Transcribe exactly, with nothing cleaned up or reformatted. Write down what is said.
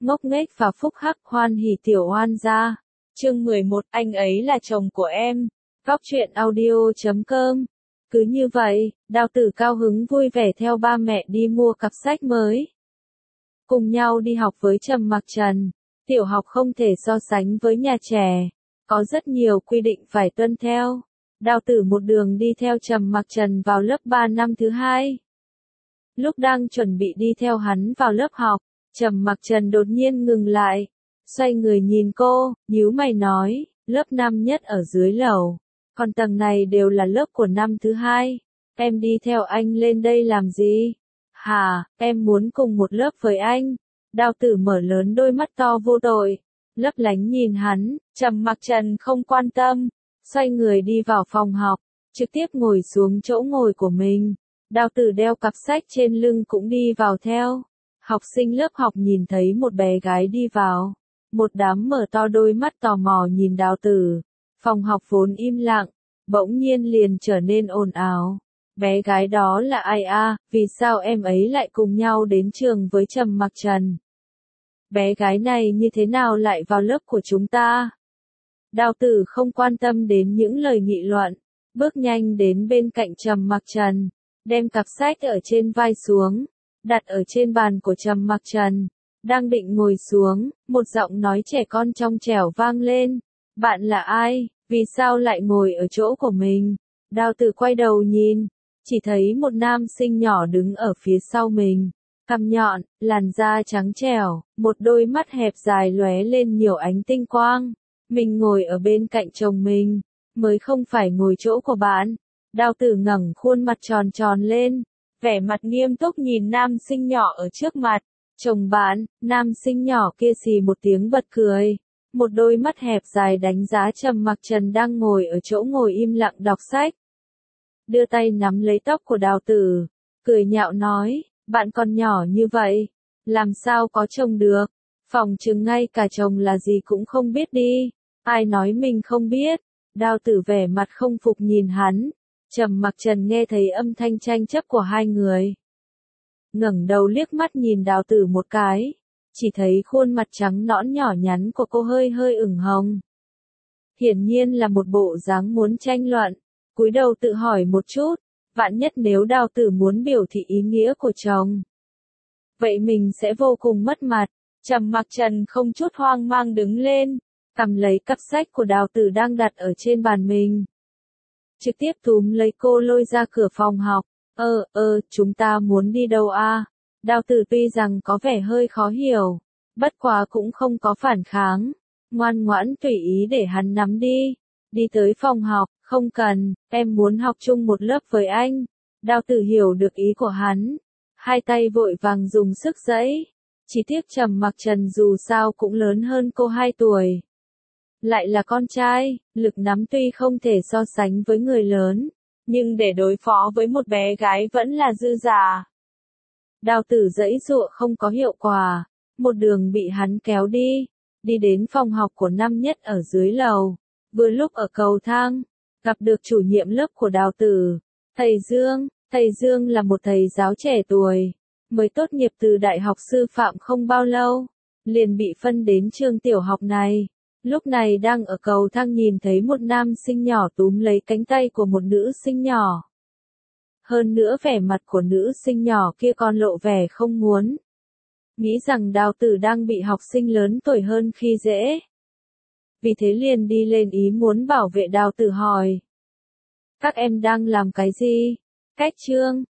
ngốc nghếch và phúc hắc hoan hỉ tiểu oan gia. Chương mười một, anh ấy là chồng của em. Góc truyện audio chấm com. Cứ như vậy, Đào Tử cao hứng vui vẻ theo ba mẹ đi mua cặp sách mới. Cùng nhau đi học với Trầm Mặc Trần. Tiểu học không thể so sánh với nhà trẻ, có rất nhiều quy định phải tuân theo. Đào Tử một đường đi theo Trầm Mặc Trần vào lớp ba năm thứ hai. Lúc đang chuẩn bị đi theo hắn vào lớp học, Trầm Mặc Trần đột nhiên ngừng lại, xoay người nhìn cô, nhíu mày nói, lớp năm nhất ở dưới lầu, còn tầng này đều là lớp của năm thứ hai, em đi theo anh lên đây làm gì? Hả, em muốn cùng một lớp với anh. Đào Tử mở lớn đôi mắt to vô tội, lấp lánh nhìn hắn. Trầm Mặc Trần không quan tâm, xoay người đi vào phòng học, trực tiếp ngồi xuống chỗ ngồi của mình. Đào Tử đeo cặp sách trên lưng cũng đi vào theo. Học sinh lớp học nhìn thấy một bé gái đi vào, một đám mở to đôi mắt tò mò nhìn Đào Tử. Phòng học vốn im lặng, bỗng nhiên liền trở nên ồn ào. Bé gái đó là ai a? Vì sao em ấy lại cùng nhau đến trường với Trầm Mặc Trần? Bé gái này như thế nào lại vào lớp của chúng ta? Đào Tử không quan tâm đến những lời nghị luận, bước nhanh đến bên cạnh Trầm Mặc Trần, đem cặp sách ở trên vai xuống, đặt ở trên bàn của Trầm Mặc Trần. Đang định ngồi xuống, một giọng nói trẻ con trong trẻo vang lên. Bạn là ai? Vì sao lại ngồi ở chỗ của mình? Đào Tử quay đầu nhìn, chỉ thấy một nam sinh nhỏ đứng ở phía sau mình, cằm nhọn, làn da trắng trẻo, một đôi mắt hẹp dài lóe lên nhiều ánh tinh quang. Mình ngồi ở bên cạnh chồng mình, mới không phải ngồi chỗ của bạn. Đào Tử ngẩng khuôn mặt tròn tròn lên, vẻ mặt nghiêm túc nhìn nam sinh nhỏ ở trước mặt. Chồng bạn. Nam sinh nhỏ kia xì một tiếng bật cười, một đôi mắt hẹp dài đánh giá Trầm Mặc Trần đang ngồi ở chỗ ngồi im lặng đọc sách. Đưa tay nắm lấy tóc của Đào Tử, cười nhạo nói, bạn còn nhỏ như vậy, làm sao có chồng được? Phỏng chừng ngay cả chồng là gì cũng không biết đi. Ai nói mình không biết? Đào Tử vẻ mặt không phục nhìn hắn. Trầm Mặc Trần nghe thấy âm thanh tranh chấp của hai người, ngẩng đầu liếc mắt nhìn Đào Tử một cái, chỉ thấy khuôn mặt trắng nõn nhỏ nhắn của cô hơi hơi ửng hồng. Hiển nhiên là một bộ dáng muốn tranh luận, cúi đầu tự hỏi một chút, vạn nhất nếu Đào Tử muốn biểu thị ý nghĩa của chồng, vậy mình sẽ vô cùng mất mặt. Trầm Mặc Trần không chút hoang mang đứng lên, cầm lấy cặp sách của Đào Tử đang đặt ở trên bàn mình, trực tiếp túm lấy cô lôi ra cửa phòng học. Ơ, ơ, chúng ta muốn đi đâu a? Đào Tử tuy rằng có vẻ hơi khó hiểu, bất quá cũng không có phản kháng, ngoan ngoãn tùy ý để hắn nắm đi. Đi tới phòng học, không cần, em muốn học chung một lớp với anh. Đào Tử hiểu được ý của hắn, hai tay vội vàng dùng sức giãy. Chỉ tiếc Trầm Mặc Trần dù sao cũng lớn hơn cô hai tuổi. Lại là con trai, lực nắm tuy không thể so sánh với người lớn, nhưng để đối phó với một bé gái vẫn là dư giả. Đào Tử giãy giụa không có hiệu quả, một đường bị hắn kéo đi, đi đến phòng học của năm nhất ở dưới lầu. Vừa lúc ở cầu thang, gặp được chủ nhiệm lớp của Đào Tử, thầy Dương. Thầy Dương là một thầy giáo trẻ tuổi, mới tốt nghiệp từ đại học sư phạm không bao lâu, liền bị phân đến trường tiểu học này. Lúc này đang ở cầu thang nhìn thấy một nam sinh nhỏ túm lấy cánh tay của một nữ sinh nhỏ. Hơn nữa vẻ mặt của nữ sinh nhỏ kia còn lộ vẻ không muốn. Nghĩ rằng Đào Tử đang bị học sinh lớn tuổi hơn khi dễ. Vì thế liền đi lên ý muốn bảo vệ Đào Tử hỏi. Các em đang làm cái gì? Cách chương.